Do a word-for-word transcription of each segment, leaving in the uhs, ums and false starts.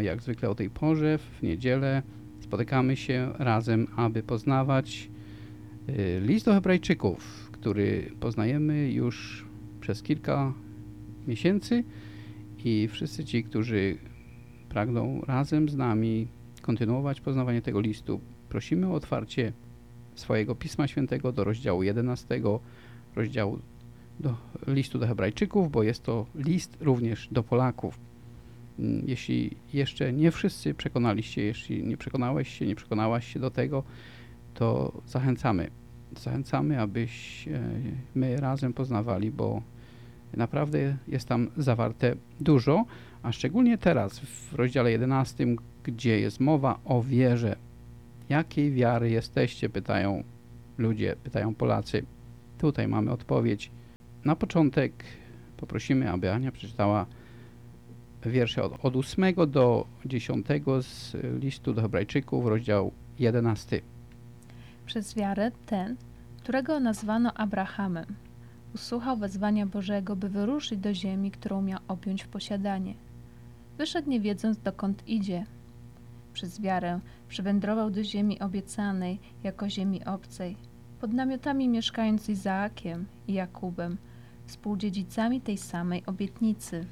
Jak zwykle o tej porze, w niedzielę, spotykamy się razem, aby poznawać list do Hebrajczyków, który poznajemy już przez kilka miesięcy i wszyscy ci, którzy pragną razem z nami kontynuować poznawanie tego listu, prosimy o otwarcie swojego Pisma Świętego do rozdziału jedenastego, rozdziału do listu do Hebrajczyków, bo jest to list również do Polaków. Jeśli jeszcze nie wszyscy przekonaliście, jeśli nie przekonałeś się, nie przekonałaś się do tego, to zachęcamy. Zachęcamy, abyśmy razem poznawali, bo naprawdę jest tam zawarte dużo, a szczególnie teraz w rozdziale jedenastym, gdzie jest mowa o wierze. Jakiej wiary jesteście? Pytają ludzie, pytają Polacy. Tutaj mamy odpowiedź. Na początek poprosimy, aby Ania przeczytała wiersze od, od ósmego do dziesiątego z listu do Hebrajczyków, rozdział jedenasty. Przez wiarę ten, którego nazwano Abrahamem, usłuchał wezwania Bożego, by wyruszyć do ziemi, którą miał objąć w posiadanie. Wyszedł nie wiedząc, dokąd idzie. Przez wiarę przywędrował do ziemi obiecanej jako ziemi obcej, pod namiotami mieszkając z Izaakiem i Jakubem, współdziedzicami tej samej obietnicy.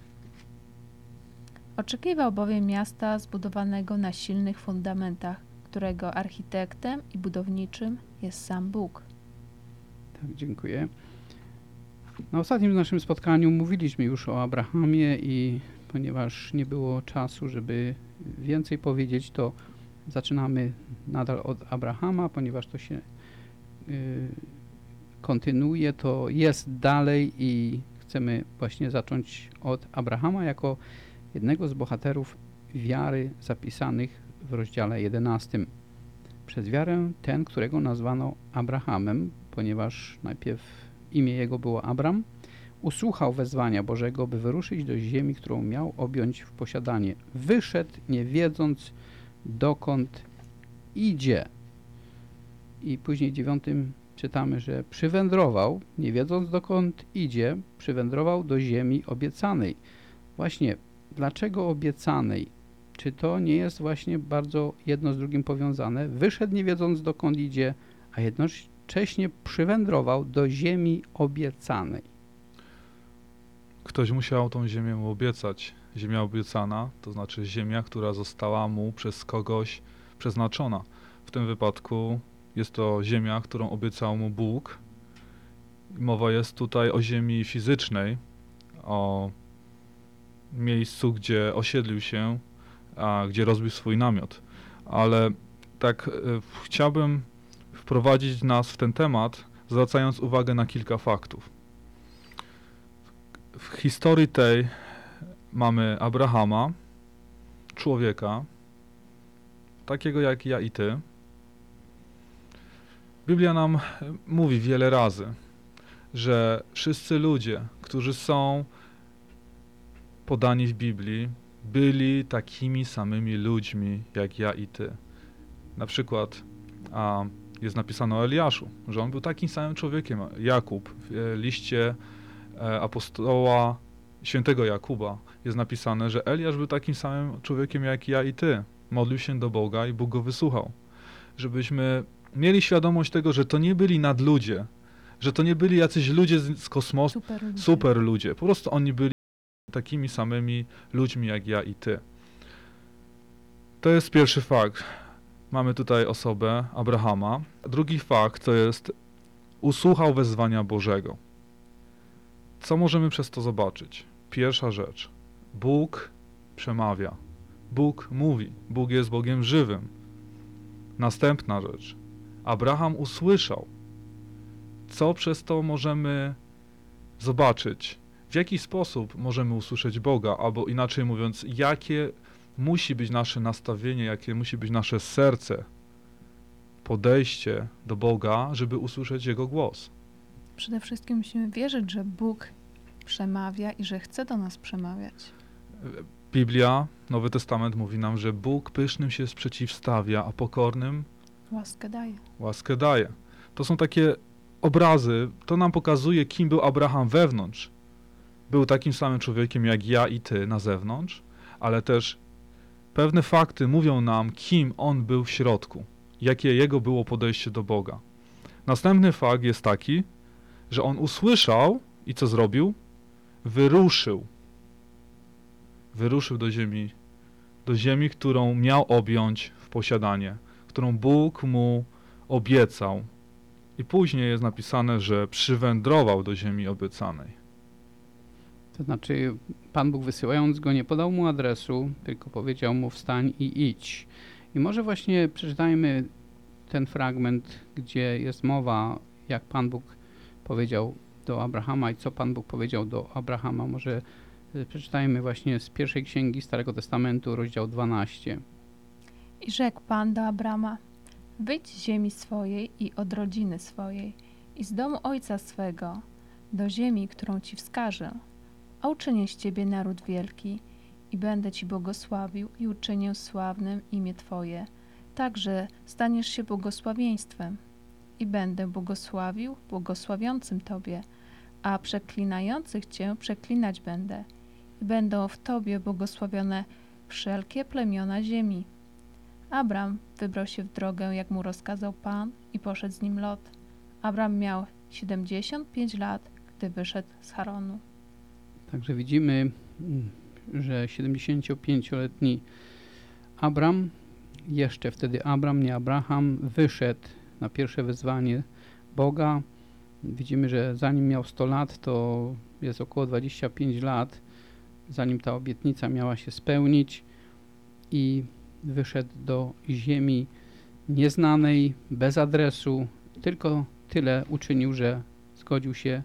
Oczekiwał bowiem miasta zbudowanego na silnych fundamentach, którego architektem i budowniczym jest sam Bóg. Tak, dziękuję. Na ostatnim naszym spotkaniu mówiliśmy już o Abrahamie i ponieważ nie było czasu, żeby więcej powiedzieć, to zaczynamy nadal od Abrahama, ponieważ to się y, kontynuuje, to jest dalej i chcemy właśnie zacząć od Abrahama jako jednego z bohaterów wiary zapisanych w rozdziale jedenastym. Przez wiarę ten, którego nazwano Abrahamem, ponieważ najpierw imię jego było Abram, usłuchał wezwania Bożego, by wyruszyć do ziemi, którą miał objąć w posiadanie. Wyszedł, nie wiedząc, dokąd idzie. I później w dziewiątym czytamy, że przywędrował, nie wiedząc, dokąd idzie, przywędrował do ziemi obiecanej. Właśnie, dlaczego obiecanej? Czy to nie jest właśnie bardzo jedno z drugim powiązane? Wyszedł, nie wiedząc, dokąd idzie, a jednocześnie przywędrował do ziemi obiecanej. Ktoś musiał tą ziemię mu obiecać. Ziemia obiecana, to znaczy ziemia, która została mu przez kogoś przeznaczona. W tym wypadku jest to ziemia, którą obiecał mu Bóg. Mowa jest tutaj o ziemi fizycznej, o miejscu, gdzie osiedlił się, a gdzie rozbił swój namiot. Ale tak e, chciałbym wprowadzić nas w ten temat, zwracając uwagę na kilka faktów. W historii tej mamy Abrahama, człowieka, takiego jak ja i ty. Biblia nam mówi wiele razy, że wszyscy ludzie, którzy są podani w Biblii, byli takimi samymi ludźmi jak ja i ty. Na przykład a, jest napisane o Eliaszu, że on był takim samym człowiekiem. Jakub w liście e, apostoła świętego Jakuba jest napisane, że Eliasz był takim samym człowiekiem jak ja i ty. Modlił się do Boga i Bóg go wysłuchał. Żebyśmy mieli świadomość tego, że to nie byli nadludzie, że to nie byli jacyś ludzie z, z kosmosu, Super ludzie. super ludzie. Po prostu oni byli takimi samymi ludźmi jak ja i ty. To jest pierwszy fakt. Mamy tutaj osobę Abrahama. Drugi fakt to jest usłuchał wezwania Bożego. Co możemy przez to zobaczyć? Pierwsza rzecz. Bóg przemawia. Bóg mówi. Bóg jest Bogiem żywym. Następna rzecz. Abraham usłyszał. Co przez to możemy zobaczyć? W jaki sposób możemy usłyszeć Boga? Albo inaczej mówiąc, jakie musi być nasze nastawienie, jakie musi być nasze serce, podejście do Boga, żeby usłyszeć Jego głos? Przede wszystkim musimy wierzyć, że Bóg przemawia i że chce do nas przemawiać. Biblia, Nowy Testament mówi nam, że Bóg pysznym się sprzeciwstawia, a pokornym Łaskę daje. łaskę daje. To są takie obrazy, to nam pokazuje, kim był Abraham wewnątrz. Był takim samym człowiekiem jak ja i ty na zewnątrz, ale też pewne fakty mówią nam, kim on był w środku, jakie jego było podejście do Boga. Następny fakt jest taki, że on usłyszał i co zrobił? Wyruszył. Wyruszył do ziemi, do ziemi, którą miał objąć w posiadanie, którą Bóg mu obiecał. I później jest napisane, że przywędrował do ziemi obiecanej. To znaczy, Pan Bóg wysyłając go nie podał mu adresu, tylko powiedział mu wstań i idź. I może właśnie przeczytajmy ten fragment, gdzie jest mowa, jak Pan Bóg powiedział do Abrahama i co Pan Bóg powiedział do Abrahama. Może przeczytajmy właśnie z pierwszej księgi Starego Testamentu, rozdział dwunasty. I rzekł Pan do Abrama, wyjdź z ziemi swojej i od rodziny swojej i z domu ojca swego do ziemi, którą ci wskażę, a uczynię z ciebie naród wielki i będę ci błogosławił i uczynię sławnym imię twoje, tak że staniesz się błogosławieństwem i będę błogosławił błogosławiącym tobie, a przeklinających cię przeklinać będę i będą w tobie błogosławione wszelkie plemiona ziemi. Abram wybrał się w drogę, jak mu rozkazał Pan, i poszedł z nim Lot. Abram miał siedemdziesiąt pięć lat, gdy wyszedł z Haranu. Także widzimy, że siedemdziesięciopięcioletni Abram, jeszcze wtedy Abram, nie Abraham, wyszedł na pierwsze wezwanie Boga. Widzimy, że zanim miał sto lat, to jest około dwadzieścia pięć lat, zanim ta obietnica miała się spełnić i wyszedł do ziemi nieznanej, bez adresu, tylko tyle uczynił, że zgodził się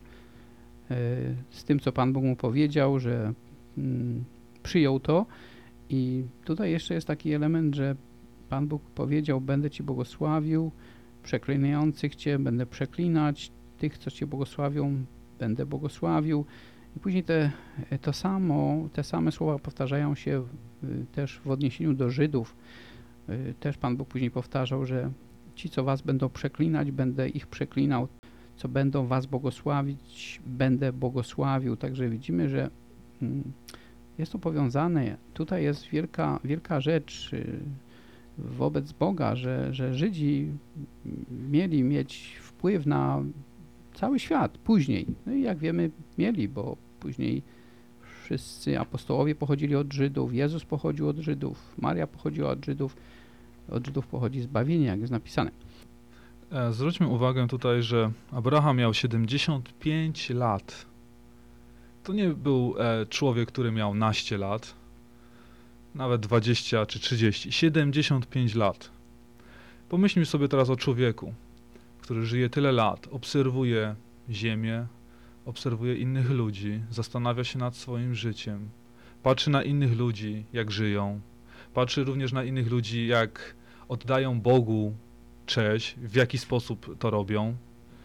z tym, co Pan Bóg mu powiedział, że mm, przyjął to. I tutaj jeszcze jest taki element, że Pan Bóg powiedział, będę Ci błogosławił, przeklinających Cię będę przeklinać, tych, co Cię błogosławią, będę błogosławił. I później te, to samo, te same słowa powtarzają się też w odniesieniu do Żydów. Też Pan Bóg później powtarzał, że ci, co was będą przeklinać, będę ich przeklinał. Co będą was błogosławić, będę błogosławił. Także widzimy, że jest to powiązane. Tutaj jest wielka, wielka rzecz wobec Boga, że, że Żydzi mieli mieć wpływ na cały świat później. No i jak wiemy, mieli, bo później wszyscy apostołowie pochodzili od Żydów, Jezus pochodził od Żydów, Maria pochodziła od Żydów, od Żydów pochodzi zbawienie, jak jest napisane. Zwróćmy uwagę tutaj, że Abraham miał siedemdziesiąt pięć lat. To nie był e, człowiek, który miał naście lat, nawet dwadzieścia czy trzydzieści, siedemdziesiąt pięć lat. Pomyślmy sobie teraz o człowieku, który żyje tyle lat, obserwuje ziemię, obserwuje innych ludzi, zastanawia się nad swoim życiem, patrzy na innych ludzi, jak żyją, patrzy również na innych ludzi, jak oddają Bogu cześć, w jaki sposób to robią.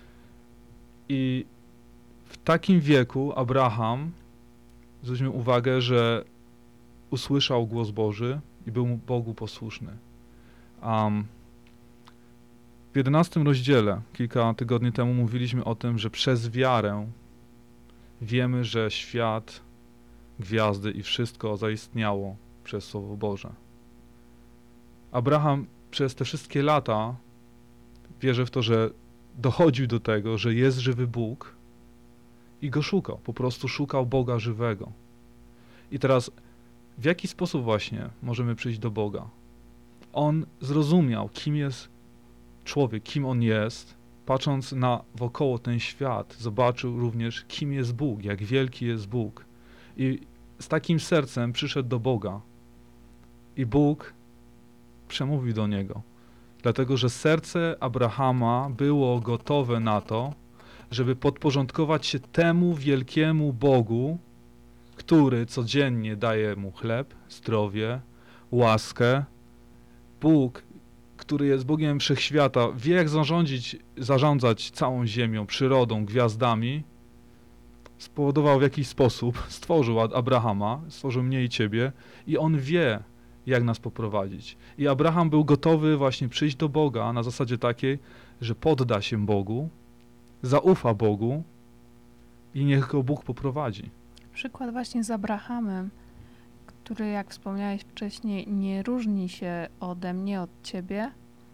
I w takim wieku Abraham, zwróćmy uwagę, że usłyszał głos Boży i był mu Bogu posłuszny. Um, w jedenastym rozdziale, kilka tygodni temu mówiliśmy o tym, że przez wiarę wiemy, że świat, gwiazdy i wszystko zaistniało przez Słowo Boże. Abraham przez te wszystkie lata wierzę w to, że dochodził do tego, że jest żywy Bóg i go szukał. Po prostu szukał Boga żywego. I teraz w jaki sposób właśnie możemy przyjść do Boga? On zrozumiał, kim jest człowiek, kim on jest, patrząc na wokoło ten świat, zobaczył również, kim jest Bóg, jak wielki jest Bóg. I z takim sercem przyszedł do Boga. I Bóg przemówił do niego. Dlatego, że serce Abrahama było gotowe na to, żeby podporządkować się temu wielkiemu Bogu, który codziennie daje mu chleb, zdrowie, łaskę. Bóg, który jest Bogiem Wszechświata, wie, jak zarządzić, zarządzać całą ziemią, przyrodą, gwiazdami, spowodował w jakiś sposób, stworzył Abrahama, stworzył mnie i ciebie i on wie, jak nas poprowadzić. I Abraham był gotowy właśnie przyjść do Boga na zasadzie takiej, że podda się Bogu, zaufa Bogu i niech go Bóg poprowadzi. Przykład właśnie z Abrahamem, który, jak wspomniałeś wcześniej, nie różni się ode mnie, od ciebie,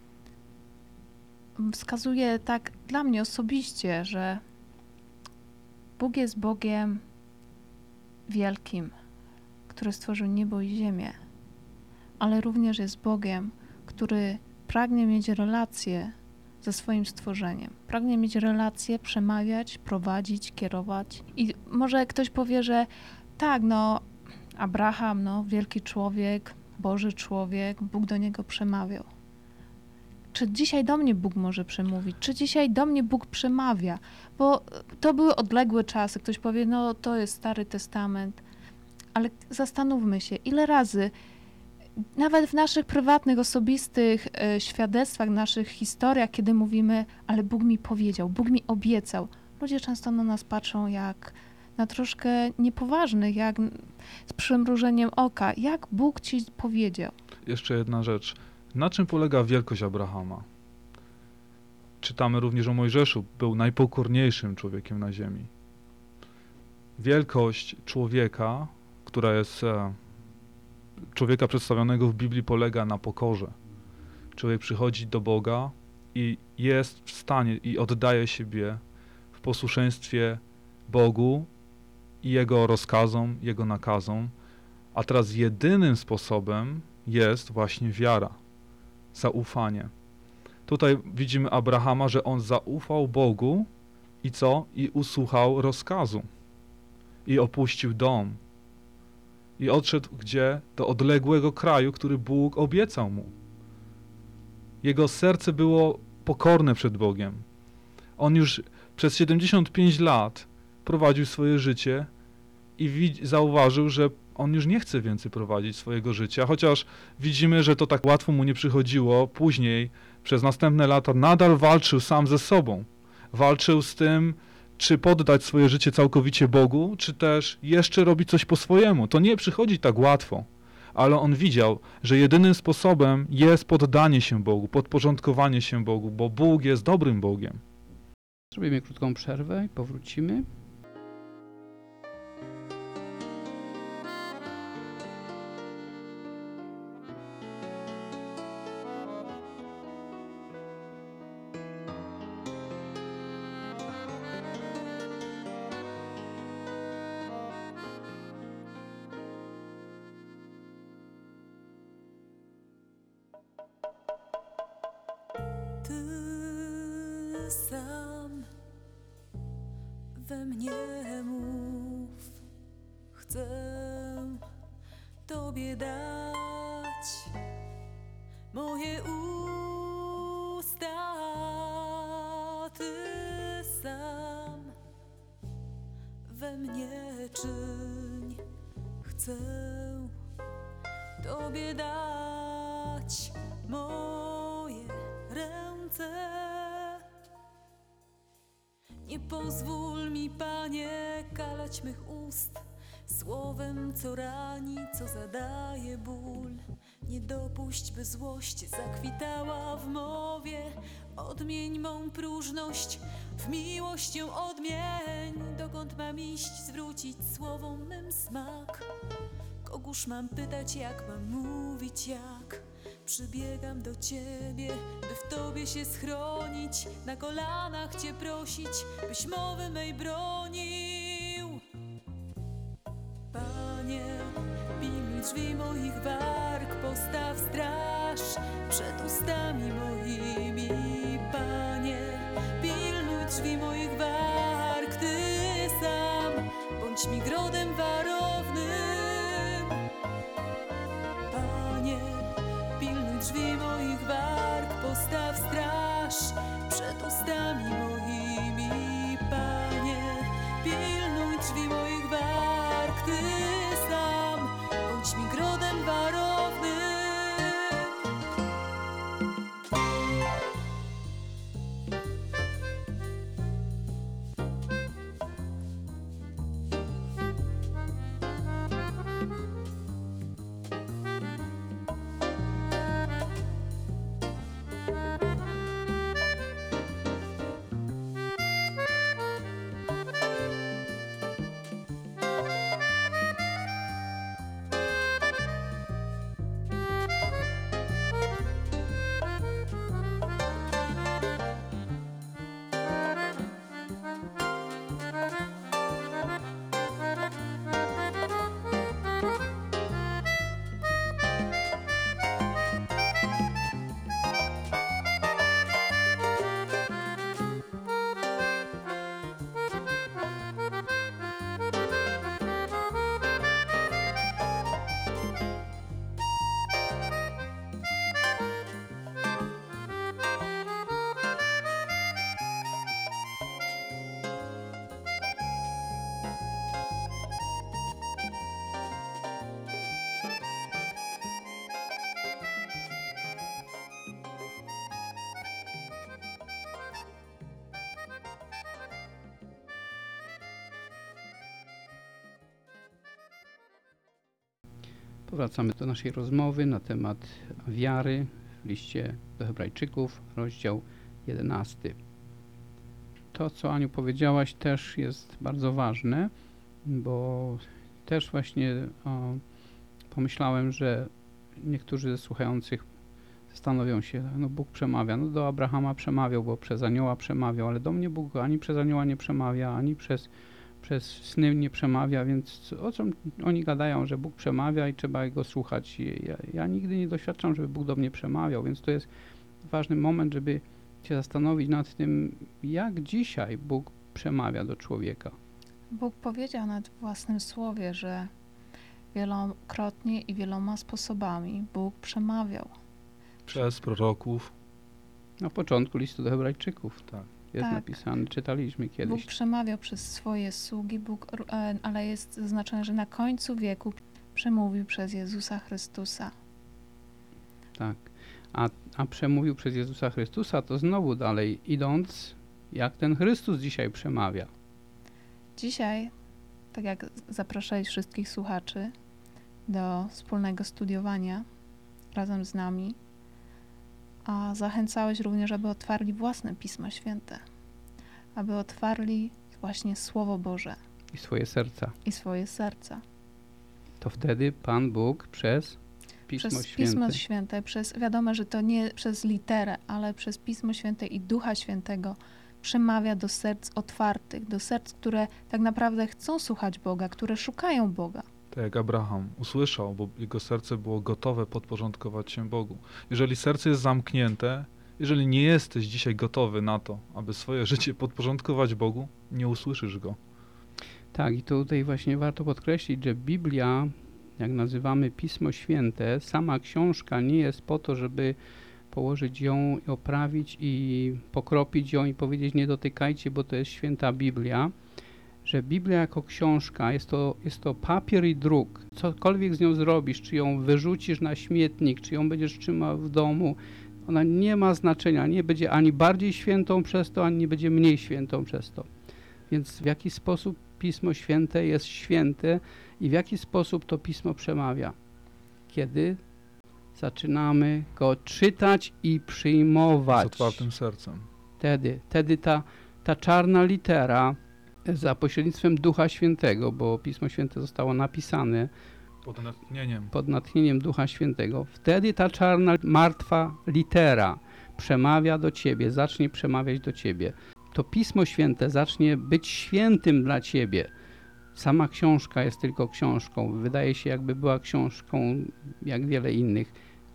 wskazuje tak dla mnie osobiście, że Bóg jest Bogiem wielkim, który stworzył niebo i ziemię, ale również jest Bogiem, który pragnie mieć relacje ze swoim stworzeniem. Pragnie mieć relacje, przemawiać, prowadzić, kierować. I może ktoś powie, że tak, no Abraham, no wielki człowiek, Boży człowiek, Bóg do niego przemawiał. Czy dzisiaj do mnie Bóg może przemówić? Czy dzisiaj do mnie Bóg przemawia? Bo to były odległe czasy. Ktoś powie, no to jest Stary Testament. Ale zastanówmy się, ile razy nawet w naszych prywatnych, osobistych e, świadectwach, naszych historiach, kiedy mówimy, ale Bóg mi powiedział, Bóg mi obiecał. Ludzie często na nas patrzą jak na troszkę niepoważnych, jak z przymrużeniem oka. Jak Bóg ci powiedział? Jeszcze jedna rzecz. Na czym polega wielkość Abrahama? Czytamy również o Mojżeszu. Był najpokorniejszym człowiekiem na ziemi. Wielkość człowieka, która jest e, człowieka przedstawionego w Biblii, polega na pokorze. Człowiek przychodzi do Boga i jest w stanie i oddaje siebie w posłuszeństwie Bogu i Jego rozkazom, Jego nakazom. A teraz jedynym sposobem jest właśnie wiara, zaufanie. Tutaj widzimy Abrahama, że on zaufał Bogu i co? I usłuchał rozkazu. I opuścił dom. I odszedł gdzie? Do odległego kraju, który Bóg obiecał mu. Jego serce było pokorne przed Bogiem. On już przez siedemdziesiąt pięć lat prowadził swoje życie i widz- zauważył, że on już nie chce więcej prowadzić swojego życia, chociaż widzimy, że to tak łatwo mu nie przychodziło. Później, przez następne lata, nadal walczył sam ze sobą. Walczył z tym, czy poddać swoje życie całkowicie Bogu, czy też jeszcze robić coś po swojemu. To nie przychodzi tak łatwo, ale on widział, że jedynym sposobem jest poddanie się Bogu, podporządkowanie się Bogu, bo Bóg jest dobrym Bogiem. Zrobimy krótką przerwę i powrócimy. Ty sam we mnie mów, chcę Tobie dać moje usta. Ty sam we mnie czyń, chcę Tobie dać moje ręce. Nie pozwól mi, Panie, kalać mych ust słowem, co rani, co zadaje ból. Nie dopuść, by złość zakwitała w mowie. Odmień mą próżność w miłość ją odmień. Dokąd mam iść, zwrócić słowom mym smak? Kogóż mam pytać, jak mam mówić, jak? Przybiegam do Ciebie, by w Tobie się schronić, na kolanach Cię prosić, byś mowy mej bronił. Panie, pilnuj drzwi moich warg, postaw straż przed ustami moimi. Panie, pilnuj drzwi moich warg, Ty sam bądź mi grodem warownym. Panie, pilnuj drzwi moich warg, postaw straż przed ustami moimi. Panie, pilnuj drzwi moich warg, Ty sam bądź mi grodem warownym. Powracamy do naszej rozmowy na temat wiary w liście do Hebrajczyków, rozdział jedenasty. To, co Aniu powiedziałaś, też jest bardzo ważne, bo też właśnie o, pomyślałem, że niektórzy ze słuchających zastanowią się, no Bóg przemawia, no do Abrahama przemawiał, bo przez anioła przemawiał, ale do mnie Bóg ani przez anioła nie przemawia, ani przez, przez sny nie przemawia, więc o co oni gadają, że Bóg przemawia i trzeba go słuchać. Ja, ja nigdy nie doświadczam, żeby Bóg do mnie przemawiał, więc to jest ważny moment, żeby się zastanowić nad tym, jak dzisiaj Bóg przemawia do człowieka. Bóg powiedział nawet w własnym słowie, że wielokrotnie i wieloma sposobami Bóg przemawiał. Przez proroków. Na początku listu do Hebrajczyków Tak. jest Tak. napisane, czytaliśmy Bóg kiedyś. przemawiał przez swoje sługi, Bóg, e, ale jest zaznaczone, że na końcu wieku przemówił przez Jezusa Chrystusa. Tak. A, a przemówił przez Jezusa Chrystusa, to znowu dalej idąc, jak ten Chrystus dzisiaj przemawia. Dzisiaj, tak jak zapraszałeś wszystkich słuchaczy do wspólnego studiowania razem z nami, a zachęcałeś również, aby otwarli własne Pismo Święte, aby otwarli właśnie Słowo Boże I swoje serca. i swoje serca. To wtedy Pan Bóg przez Pismo Przez Święte. Pismo Święte, przez, wiadomo, że to nie przez literę, ale przez Pismo Święte i Ducha Świętego przemawia do serc otwartych, do serc, które tak naprawdę chcą słuchać Boga, które szukają Boga. Tak jak Abraham usłyszał, bo jego serce było gotowe podporządkować się Bogu. Jeżeli serce jest zamknięte, jeżeli nie jesteś dzisiaj gotowy na to, aby swoje życie podporządkować Bogu, nie usłyszysz Go. Tak, i tutaj właśnie warto podkreślić, że Biblia, jak nazywamy Pismo Święte, sama książka nie jest po to, żeby położyć ją i oprawić i pokropić ją i powiedzieć nie dotykajcie, bo to jest święta Biblia, że Biblia jako książka jest to, jest to papier i druk. Cokolwiek z nią zrobisz, czy ją wyrzucisz na śmietnik, czy ją będziesz trzymał w domu, ona nie ma znaczenia, nie będzie ani bardziej świętą przez to, ani nie będzie mniej świętą przez to. Więc w jaki sposób Pismo Święte jest święte i w jaki sposób to Pismo przemawia? Kiedy zaczynamy go czytać i przyjmować. Z otwartym sercem. Wtedy, wtedy ta, ta czarna litera za pośrednictwem Ducha Świętego, bo Pismo Święte zostało napisane Pod natchnieniem. pod natchnieniem Ducha Świętego, wtedy ta czarna, martwa litera przemawia do ciebie, zacznie przemawiać do ciebie. To Pismo Święte zacznie być świętym dla ciebie. Sama książka jest tylko książką. Wydaje się, jakby była książką jak wiele innych.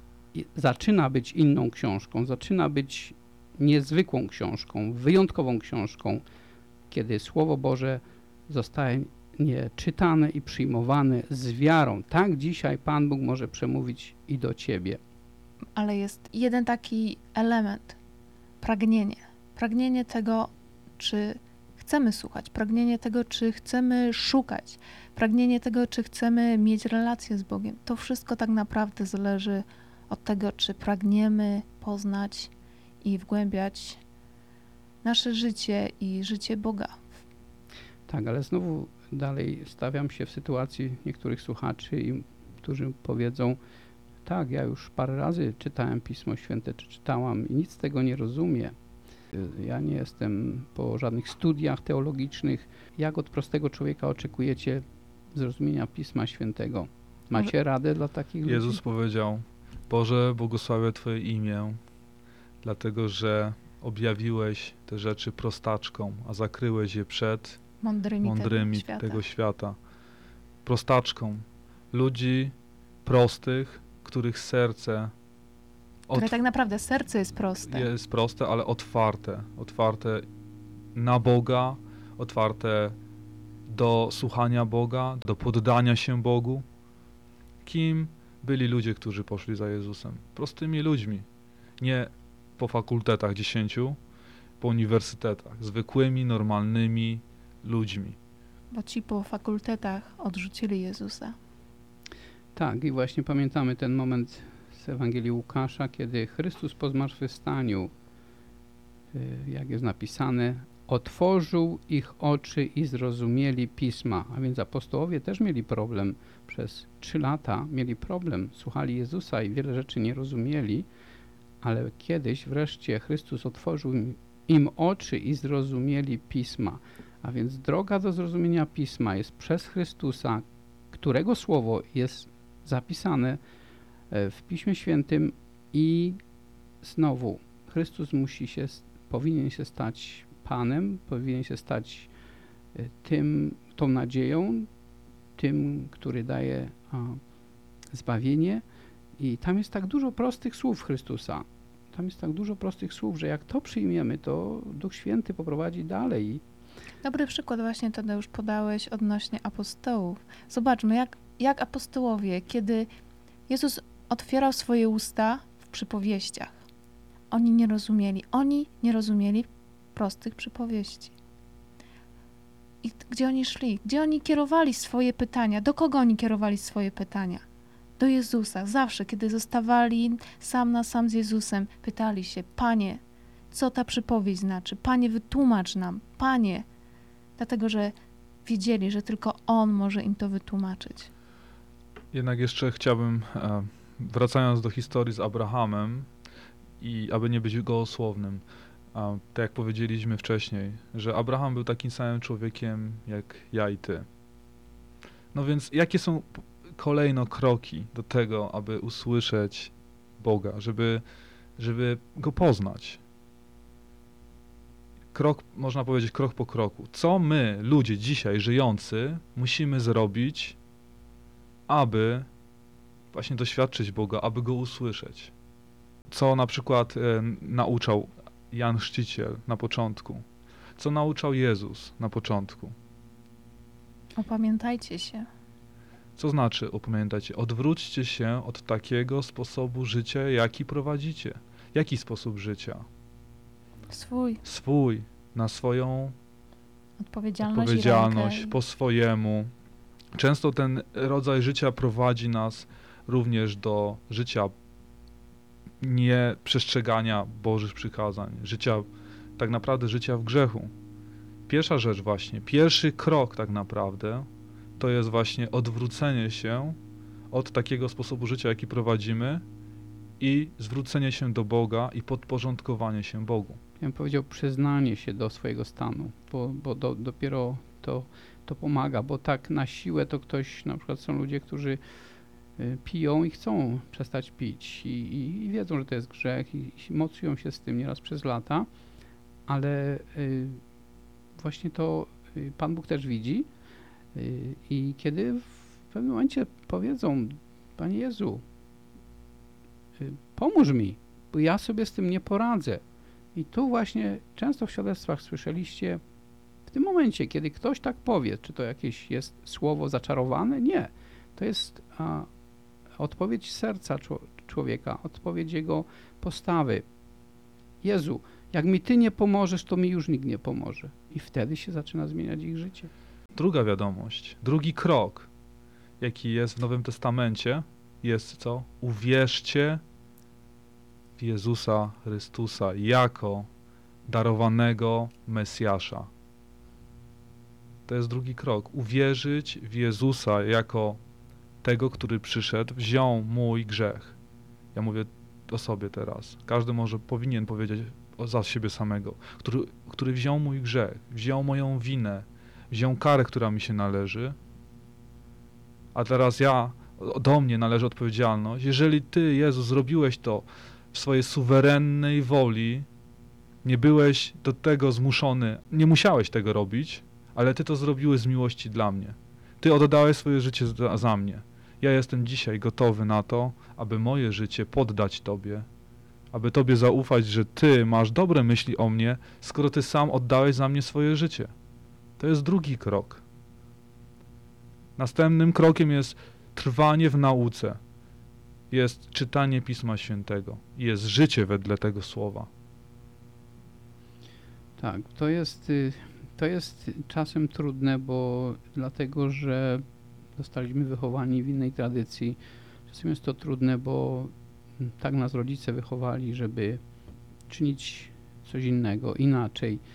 I zaczyna być inną książką, zaczyna być niezwykłą książką, wyjątkową książką, kiedy Słowo Boże zostaje czytane i przyjmowane z wiarą. Tak dzisiaj Pan Bóg może przemówić i do ciebie. Ale jest jeden taki element, pragnienie. Pragnienie tego, czy chcemy słuchać, pragnienie tego, czy chcemy szukać, pragnienie tego, czy chcemy mieć relację z Bogiem. To wszystko tak naprawdę zależy od tego, czy pragniemy poznać i wgłębiać nasze życie i życie Boga. Tak, ale znowu dalej stawiam się w sytuacji niektórych słuchaczy, i, którzy powiedzą, tak, ja już parę razy czytałem Pismo Święte, czy czytałam i nic z tego nie rozumiem. Ja nie jestem po żadnych studiach teologicznych. Jak od prostego człowieka oczekujecie zrozumienia Pisma Świętego? Macie radę dla takich ludzi? Jezus powiedział, Boże, błogosławię Twoje imię, dlatego że objawiłeś te rzeczy prostaczkom, a zakryłeś je przed Mądrymi, mądrymi tego świata. tego świata. Prostaczkom. Ludzi prostych, których serce Które Otw- tak naprawdę serce jest proste. jest proste, ale otwarte. Otwarte na Boga, otwarte do słuchania Boga, do poddania się Bogu. Kim byli ludzie, którzy poszli za Jezusem? Prostymi ludźmi. Nie po fakultetach dziesięciu, po uniwersytetach. Zwykłymi, normalnymi ludźmi. Bo ci po fakultetach odrzucili Jezusa. Tak, i właśnie pamiętamy ten moment z Ewangelii Łukasza, kiedy Chrystus po zmartwychwstaniu, y, jak jest napisane, otworzył ich oczy i zrozumieli Pisma. A więc apostołowie też mieli problem. Przez trzy lata mieli problem. Słuchali Jezusa i wiele rzeczy nie rozumieli, ale kiedyś wreszcie Chrystus otworzył im, im oczy i zrozumieli Pisma. A więc droga do zrozumienia Pisma jest przez Chrystusa, którego słowo jest zapisane w Piśmie Świętym i znowu Chrystus musi się, powinien się stać Panem, powinien się stać tym, tą nadzieją, tym, który daje a, zbawienie. I tam jest tak dużo prostych słów Chrystusa. Tam jest tak dużo prostych słów, że jak to przyjmiemy, to Duch Święty poprowadzi dalej. Dobry przykład właśnie, Tadeusz, podałeś odnośnie apostołów. Zobaczmy, jak, jak apostołowie, kiedy Jezus otwierał swoje usta w przypowieściach, oni nie rozumieli. Oni nie rozumieli prostych przypowieści. I gdzie oni szli? Gdzie oni kierowali swoje pytania? Do kogo oni kierowali swoje pytania? Do Jezusa. Zawsze, kiedy zostawali sam na sam z Jezusem, pytali się: Panie, co ta przypowieść znaczy? Panie, wytłumacz nam. Panie. Dlatego, że wiedzieli, że tylko On może im to wytłumaczyć. Jednak jeszcze chciałbym, e, wracając do historii z Abrahamem i aby nie być gołosłownym, a, tak jak powiedzieliśmy wcześniej, że Abraham był takim samym człowiekiem jak ja i ty. No więc jakie są kolejno kroki do tego, aby usłyszeć Boga, żeby, żeby Go poznać? Krok, można powiedzieć, krok po kroku. Co my, ludzie dzisiaj żyjący, musimy zrobić, aby właśnie doświadczyć Boga, aby Go usłyszeć? Co na przykład e, nauczał Jan Chrzciciel na początku? Co nauczał Jezus na początku? Opamiętajcie się. Co znaczy opamiętajcie? Odwróćcie się od takiego sposobu życia, jaki prowadzicie. Jaki sposób życia? Swój. Swój, na swoją Odpowiedzialność, odpowiedzialność, i rękę. po swojemu. Często ten rodzaj życia prowadzi nas również do życia nieprzestrzegania Bożych przykazań, życia, tak naprawdę życia w grzechu. Pierwsza rzecz właśnie, pierwszy krok tak naprawdę, to jest właśnie odwrócenie się od takiego sposobu życia, jaki prowadzimy, i zwrócenie się do Boga i podporządkowanie się Bogu. Ja bym powiedział przyznanie się do swojego stanu, bo, bo do, dopiero to, to pomaga, bo tak na siłę to ktoś, na przykład są ludzie, którzy y, piją i chcą przestać pić i, i, i wiedzą, że to jest grzech i, i mocują się z tym nieraz przez lata, ale y, właśnie to y, Pan Bóg też widzi y, i kiedy w pewnym momencie powiedzą: Panie Jezu, y, pomóż mi, bo ja sobie z tym nie poradzę. I tu właśnie często w świadectwach słyszeliście, w tym momencie, kiedy ktoś tak powie, czy to jakieś jest słowo zaczarowane? Nie. To jest a, odpowiedź serca człowieka, odpowiedź jego postawy. Jezu, jak mi Ty nie pomożesz, to mi już nikt nie pomoże. I wtedy się zaczyna zmieniać ich życie. Druga wiadomość, drugi krok, jaki jest w Nowym Testamencie, jest co? Uwierzcie w Jezusa Chrystusa jako darowanego Mesjasza. To jest drugi krok. Uwierzyć w Jezusa jako tego, który przyszedł, wziął mój grzech. Ja mówię o sobie teraz. Każdy może powinien powiedzieć o, za siebie samego. Który, który wziął mój grzech, wziął moją winę, wziął karę, która mi się należy, a teraz ja, do mnie należy odpowiedzialność. Jeżeli Ty, Jezu, zrobiłeś to w swojej suwerennej woli, nie byłeś do tego zmuszony, nie musiałeś tego robić, ale Ty to zrobiłeś z miłości dla mnie. Ty oddałeś swoje życie za, za mnie. Ja jestem dzisiaj gotowy na to, aby moje życie poddać Tobie, aby Tobie zaufać, że Ty masz dobre myśli o mnie, skoro Ty sam oddałeś za mnie swoje życie. To jest drugi krok. Następnym krokiem jest trwanie w nauce. Jest czytanie Pisma Świętego. Jest życie wedle tego słowa. Tak, to jest, to jest czasem trudne, bo dlatego, że zostaliśmy wychowani w innej tradycji. Czasem jest to trudne, bo tak nas rodzice wychowali, żeby czynić coś innego, inaczej.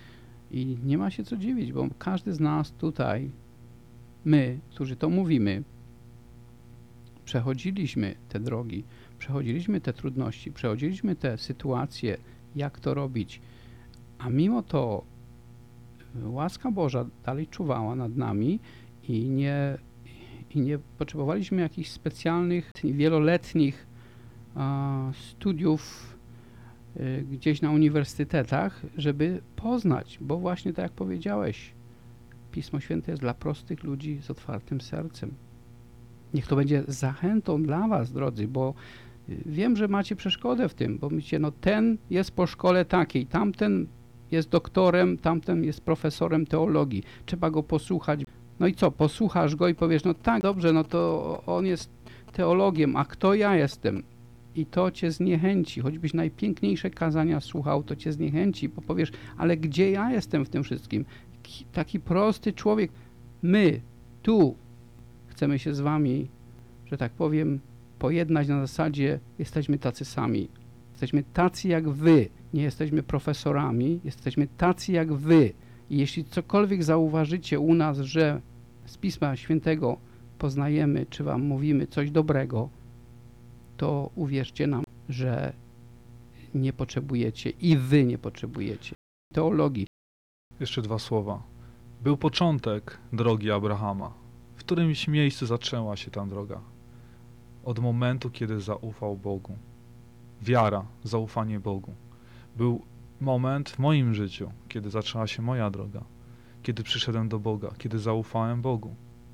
I nie ma się co dziwić, bo każdy z nas tutaj, my, którzy to mówimy, przechodziliśmy te drogi, przechodziliśmy te trudności, przechodziliśmy te sytuacje, jak to robić, a mimo to łaska Boża dalej czuwała nad nami i nie, i nie potrzebowaliśmy jakichś specjalnych, wieloletnich a, studiów y, gdzieś na uniwersytetach, żeby poznać, bo właśnie tak jak powiedziałeś, Pismo Święte jest dla prostych ludzi z otwartym sercem. Niech to będzie zachętą dla was, drodzy, bo wiem, że macie przeszkodę w tym, bo myślicie, no ten jest po szkole takiej, tamten jest doktorem, tamten jest profesorem teologii, trzeba go posłuchać. No i co, posłuchasz go i powiesz, no tak, dobrze, no to on jest teologiem, a kto ja jestem? I to cię zniechęci, choćbyś najpiękniejsze kazania słuchał, to cię zniechęci, bo powiesz, ale gdzie ja jestem w tym wszystkim? Taki prosty człowiek, my, tu, chcemy się z wami, że tak powiem, pojednać na zasadzie, jesteśmy tacy sami. Jesteśmy tacy jak wy. Nie jesteśmy profesorami, jesteśmy tacy jak wy. I jeśli cokolwiek zauważycie u nas, że z Pisma Świętego poznajemy, czy wam mówimy coś dobrego, to uwierzcie nam, że nie potrzebujecie i wy nie potrzebujecie teologii. Jeszcze dwa słowa. Był początek drogi Abrahama. W którymś miejscu zaczęła się ta droga. Od momentu, kiedy zaufał Bogu. Wiara, zaufanie Bogu. Był moment w moim życiu, kiedy zaczęła się moja droga. Kiedy przyszedłem do Boga, kiedy zaufałem Bogu.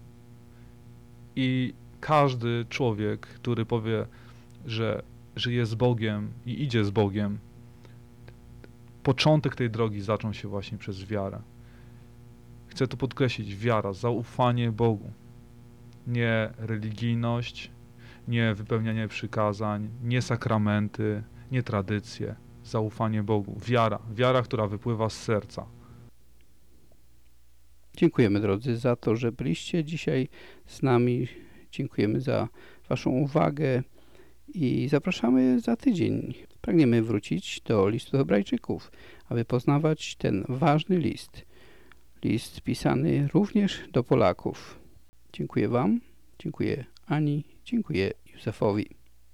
I każdy człowiek, który powie, że żyje z Bogiem i idzie z Bogiem, początek tej drogi zaczął się właśnie przez wiarę. Chcę tu podkreślić, wiara, zaufanie Bogu. Nie religijność, nie wypełnianie przykazań, nie sakramenty, nie tradycje. Zaufanie Bogu. Wiara. Wiara, która wypływa z serca. Dziękujemy, drodzy, za to, że byliście dzisiaj z nami. Dziękujemy za waszą uwagę i zapraszamy za tydzień. Pragniemy wrócić do listu Hebrajczyków, aby poznawać ten ważny list. List pisany również do Polaków. Dziękuję wam, dziękuję Ani, dziękuję Józefowi.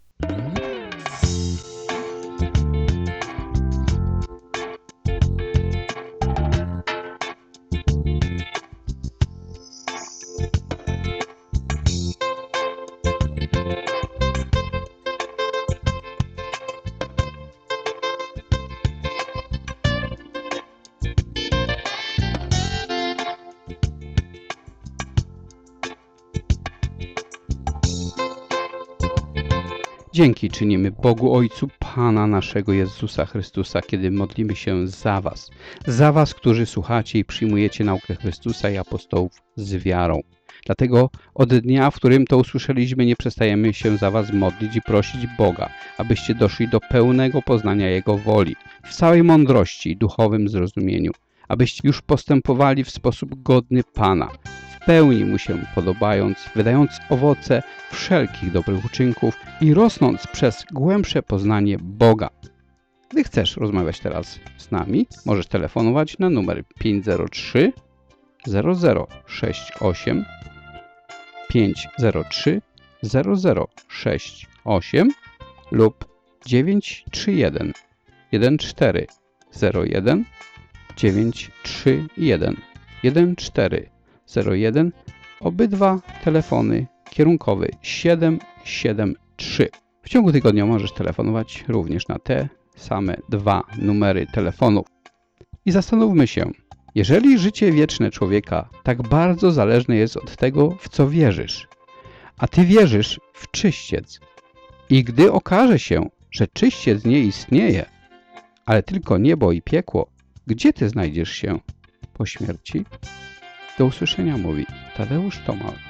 Dzięki czynimy Bogu Ojcu Pana naszego Jezusa Chrystusa, kiedy modlimy się za was. Za was, którzy słuchacie i przyjmujecie naukę Chrystusa i apostołów z wiarą. Dlatego od dnia, w którym to usłyszeliśmy, nie przestajemy się za was modlić i prosić Boga, abyście doszli do pełnego poznania Jego woli, w całej mądrości i duchowym zrozumieniu, abyście już postępowali w sposób godny Pana, w pełni Mu się podobając, wydając owoce wszelkich dobrych uczynków i rosnąc przez głębsze poznanie Boga. Gdy chcesz rozmawiać teraz z nami, możesz telefonować na numer pięć zero trzy zero zero sześć osiem pięć zero trzy zero zero sześć osiem lub dziewięć trzy jeden jeden cztery zero jeden dziewięć trzy jeden jeden cztery zero jeden. Obydwa telefony kierunkowy siedem siedem trzy. W ciągu tygodnia możesz telefonować również na te same dwa numery telefonów. I zastanówmy się, jeżeli życie wieczne człowieka tak bardzo zależne jest od tego, w co wierzysz, a ty wierzysz w czyściec i gdy okaże się, że czyściec nie istnieje, ale tylko niebo i piekło, gdzie ty znajdziesz się po śmierci? Do usłyszenia mówi Tadeusz Tomal.